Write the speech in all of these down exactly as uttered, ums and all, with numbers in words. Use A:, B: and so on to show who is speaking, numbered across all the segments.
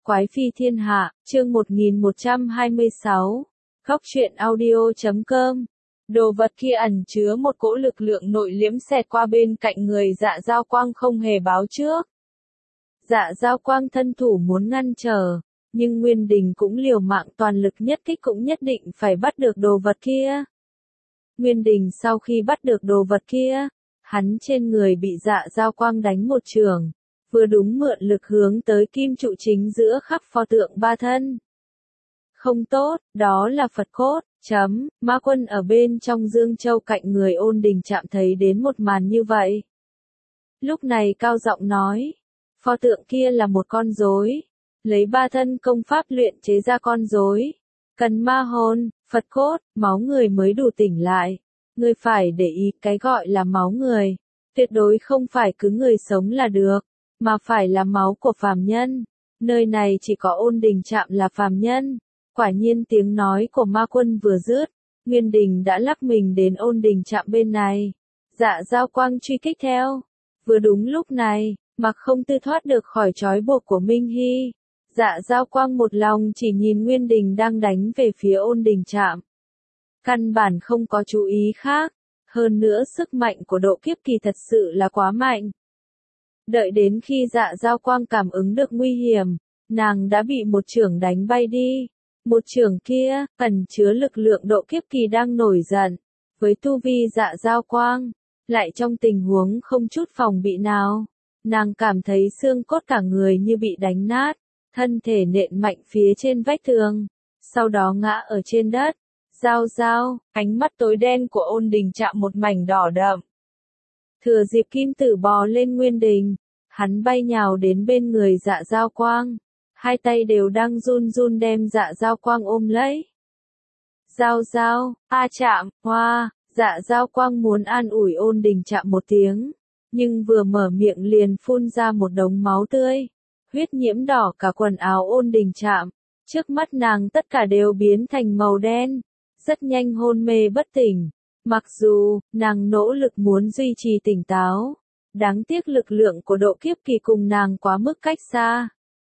A: Quái phi thiên hạ, chương một nghìn một trăm hai mươi sáu. Góc truyện audio chấm com. Đồ vật kia ẩn chứa một cỗ lực lượng nội liễm xẹt qua bên cạnh người Dạ Dao Quang không hề báo trước. Dạ Dao Quang thân thủ muốn ngăn trở, nhưng Nguyên Đình cũng liều mạng toàn lực nhất kích cũng nhất định phải bắt được đồ vật kia. Nguyên Đình sau khi bắt được đồ vật kia, hắn trên người bị Dạ Dao Quang đánh một chưởng, vừa đúng mượn lực hướng tới kim trụ chính giữa khắc pho tượng ba thân. Không tốt, đó là Phật cốt, chấm, Ma Quân ở bên trong Dương Châu cạnh người Ôn Đình Trạm thấy đến một màn như vậy. Lúc này cao giọng nói, pho tượng kia là một con rối, lấy ba thân công pháp luyện chế ra con rối, cần ma hồn, Phật cốt, máu người mới đủ tỉnh lại. Ngươi phải để ý cái gọi là máu người, tuyệt đối không phải cứ người sống là được, mà phải là máu của phàm nhân. Nơi này chỉ có Ôn Đình Trạm là phàm nhân. Quả nhiên tiếng nói của Ma Quân vừa dứt, Nguyên Đình đã lắc mình đến Ôn Đình Trạm bên này. Dạ Dao Quang truy kích theo. Vừa đúng lúc này, Mặc Không Tư thoát được khỏi trói buộc của Minh Hy. Dạ Dao Quang một lòng chỉ nhìn Nguyên Đình đang đánh về phía Ôn Đình Trạm. Căn bản không có chú ý khác. Hơn nữa sức mạnh của độ kiếp kỳ thật sự là quá mạnh. Đợi đến khi Dạ Dao Quang cảm ứng được nguy hiểm, nàng đã bị một chưởng đánh bay đi. Một chưởng kia, ẩn chứa lực lượng độ kiếp kỳ đang nổi giận. Với tu vi Dạ Dao Quang, lại trong tình huống không chút phòng bị nào, nàng cảm thấy xương cốt cả người như bị đánh nát, thân thể nện mạnh phía trên vách tường, sau đó ngã ở trên đất. Dao dao, ánh mắt tối đen của Ôn Đình Trạm một mảnh đỏ đậm. Thừa dịp kim tử bò lên Nguyên Đình, hắn bay nhào đến bên người Dạ Dao Quang, hai tay đều đang run run đem Dạ Dao Quang ôm lấy. Dao dao, a Trạm, hoa, Dạ Dao Quang muốn an ủi Ôn Đình Trạm một tiếng, nhưng vừa mở miệng liền phun ra một đống máu tươi, huyết nhiễm đỏ cả quần áo Ôn Đình Trạm, trước mắt nàng tất cả đều biến thành màu đen, rất nhanh hôn mê bất tỉnh. Mặc dù, nàng nỗ lực muốn duy trì tỉnh táo, đáng tiếc lực lượng của độ kiếp kỳ cùng nàng quá mức cách xa.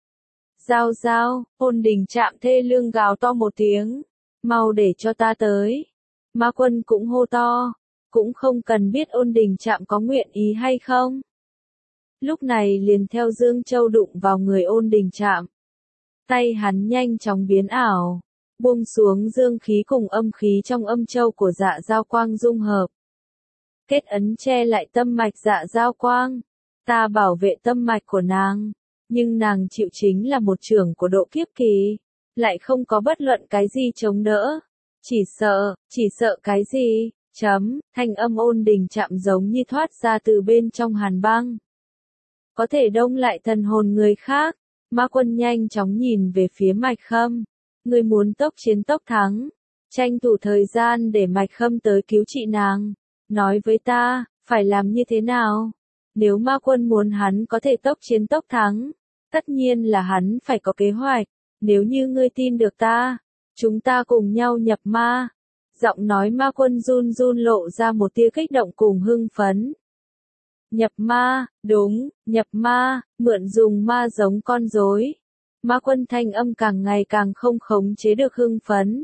A: Dao dao, Ôn Đình Trạm thê lương gào to một tiếng, mau để cho ta tới. Ma Quân cũng hô to, cũng không cần biết Ôn Đình Trạm có nguyện ý hay không. Lúc này liền theo Dương Châu đụng vào người Ôn Đình Trạm. Tay hắn nhanh chóng biến ảo, buông xuống dương khí cùng âm khí trong âm châu của Dạ Dao Quang dung hợp. Kết ấn che lại tâm mạch Dạ Dao Quang. Ta bảo vệ tâm mạch của nàng, nhưng nàng chịu chính là một chưởng của độ kiếp kỳ, lại không có bất luận cái gì chống đỡ. Chỉ sợ, chỉ sợ cái gì, chấm, thanh âm Ôn Đình Trạm giống như thoát ra từ bên trong hàn băng. Có thể đông lại thần hồn người khác. Ma Quân nhanh chóng nhìn về phía Mạch Khâm. Người muốn tốc chiến tốc thắng, tranh thủ thời gian để Mạch Khâm tới cứu trị nàng. Nói với ta, phải làm như thế nào? Nếu Ma Quân muốn hắn có thể tốc chiến tốc thắng, tất nhiên là hắn phải có kế hoạch. Nếu như ngươi tin được ta, chúng ta cùng nhau nhập ma. Giọng nói Ma Quân run run lộ ra một tia kích động cùng hưng phấn. Nhập ma, đúng, nhập ma, mượn dùng ma giống con rối. Ma Quân thanh âm càng ngày càng không khống chế được hưng phấn.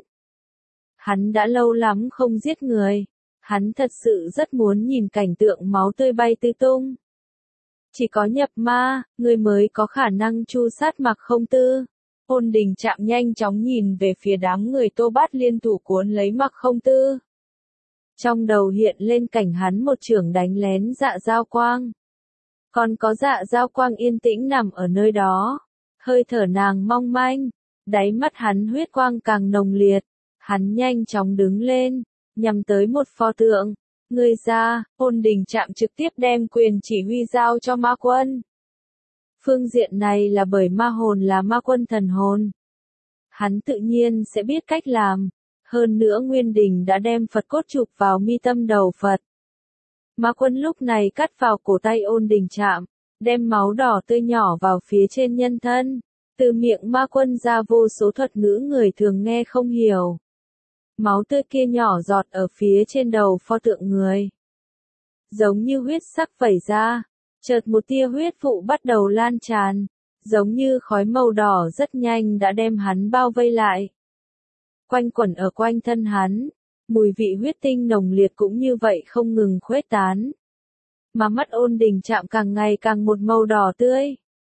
A: Hắn đã lâu lắm không giết người. Hắn thật sự rất muốn nhìn cảnh tượng máu tươi bay tứ tung. Chỉ có nhập ma, người mới có khả năng tru sát Mặc Không Tư. Ôn Đình Trạm nhanh chóng nhìn về phía đám người Tô Bát liên thủ cuốn lấy Mặc Không Tư. Trong đầu hiện lên cảnh hắn một chưởng đánh lén Dạ Dao Quang. Còn có Dạ Dao Quang yên tĩnh nằm ở nơi đó. Hơi thở nàng mong manh, đáy mắt hắn huyết quang càng nồng liệt. Hắn nhanh chóng đứng lên, nhằm tới một pho tượng. Người ra, Ôn Đình Trạm trực tiếp đem quyền chỉ huy giao cho Ma Quân. Phương diện này là bởi ma hồn là Ma Quân thần hồn. Hắn tự nhiên sẽ biết cách làm. Hơn nữa Nguyên Đình đã đem Phật cốt chụp vào mi tâm đầu Phật. Ma Quân lúc này cắt vào cổ tay Ôn Đình Trạm, đem máu đỏ tươi nhỏ vào phía trên nhân thân. Từ miệng Ma Quân ra vô số thuật ngữ người thường nghe không hiểu. Máu tươi kia nhỏ giọt ở phía trên đầu pho tượng người. Giống như huyết sắc vẩy ra, chợt một tia huyết vụ bắt đầu lan tràn. giống như khói màu đỏ rất nhanh đã đem hắn bao vây lại. Quanh quẩn ở quanh thân hắn, mùi vị huyết tinh nồng liệt cũng như vậy không ngừng khuếch tán. Mà mắt Ôn Đình Trạm càng ngày càng một màu đỏ tươi.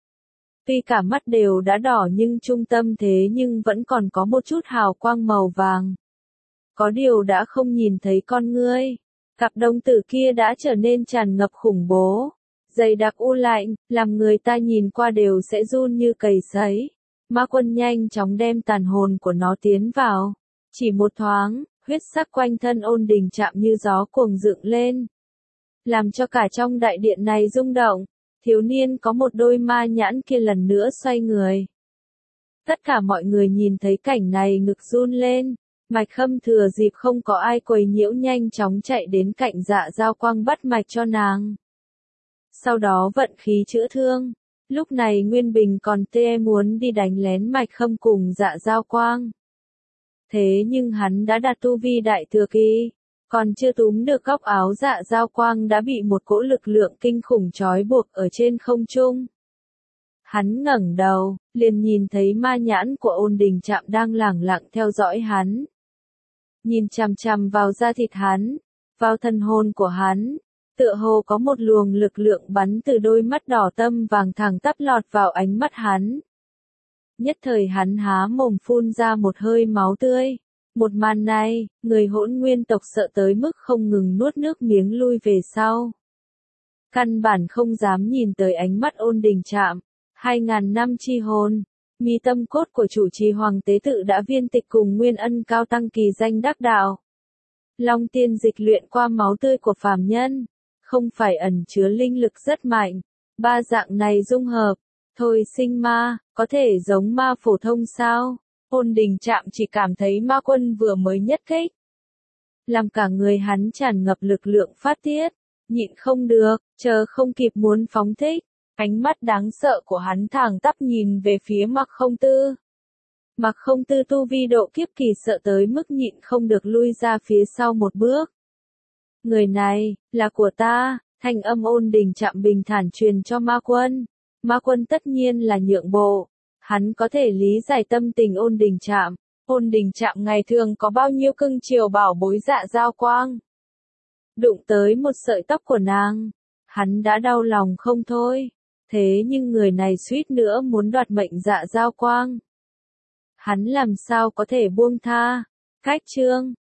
A: Tuy cả mắt đều đã đỏ nhưng trung tâm thế nhưng vẫn còn có một chút hào quang màu vàng. Có điều đã không nhìn thấy con ngươi. Cặp đồng tử kia đã trở nên tràn ngập khủng bố. Dày đặc u lạnh, làm người ta nhìn qua đều sẽ run như cầy sấy. Ma Quân nhanh chóng đem tàn hồn của nó tiến vào. Chỉ một thoáng, huyết sắc quanh thân Ôn Đình Trạm như gió cuồng dựng lên. Làm cho cả trong đại điện này rung động. Thiếu niên có một đôi ma nhãn kia lần nữa xoay người. Tất cả mọi người nhìn thấy cảnh này ngực run lên. Mạch Khâm thừa dịp không có ai quấy nhiễu nhanh chóng chạy đến cạnh Dạ Dao Quang bắt mạch cho nàng. Sau đó vận khí chữa thương. Lúc này Nguyên Bình còn tê muốn đi đánh lén Mạch Khâm cùng Dạ Dao Quang. Thế nhưng hắn đã đạt tu vi đại thừa kỳ. Còn chưa túm được góc áo Dạ Dao Quang đã bị một cỗ lực lượng kinh khủng trói buộc ở trên không trung. Hắn ngẩng đầu, liền nhìn thấy ma nhãn của Ôn Đình Trạm đang lẳng lặng theo dõi hắn. Nhìn chằm chằm vào da thịt hắn, vào thần hồn của hắn, tựa hồ có một luồng lực lượng bắn từ đôi mắt đỏ tăm vàng thẳng tắp lọt vào ánh mắt hắn. Nhất thời hắn há mồm phun ra một hơi máu tươi. Một màn này, người Hỗn Nguyên tộc sợ tới mức không ngừng nuốt nước miếng lui về sau. Căn bản không dám nhìn tới ánh mắt Ôn Đình Trạm. Hai ngàn năm chi hồn, mi tâm cốt của chủ trì hoàng tế tự đã viên tịch cùng Nguyên Ân cao tăng kỳ danh đắc đạo. Long tiên dịch luyện qua máu tươi của phàm nhân, không phải ẩn chứa linh lực rất mạnh. Ba dạng này dung hợp, thôi sinh ma, có thể giống ma phổ thông sao? Ôn Đình Trạm chỉ cảm thấy Ma Quân vừa mới nhất kích. Làm cả người hắn tràn ngập lực lượng phát tiết, nhịn không được, chờ không kịp muốn phóng thích. Ánh mắt đáng sợ của hắn thẳng tắp nhìn về phía Mạc Không Tư. Mạc Không Tư tu vi độ kiếp kỳ sợ tới mức nhịn không được lui ra phía sau một bước. Người này, là của ta, thanh âm Ôn Đình Trạm bình thản truyền cho Ma Quân. Ma Quân tất nhiên là nhượng bộ. Hắn có thể lý giải tâm tình Ôn Đình Trạm. Ôn Đình Trạm ngày thường có bao nhiêu cưng chiều bảo bối Dạ Dao Quang. Đụng tới một sợi tóc của nàng, hắn đã đau lòng không thôi. Thế nhưng người này suýt nữa muốn đoạt mệnh Dạ Dao Quang. Hắn làm sao có thể buông tha. Cách chương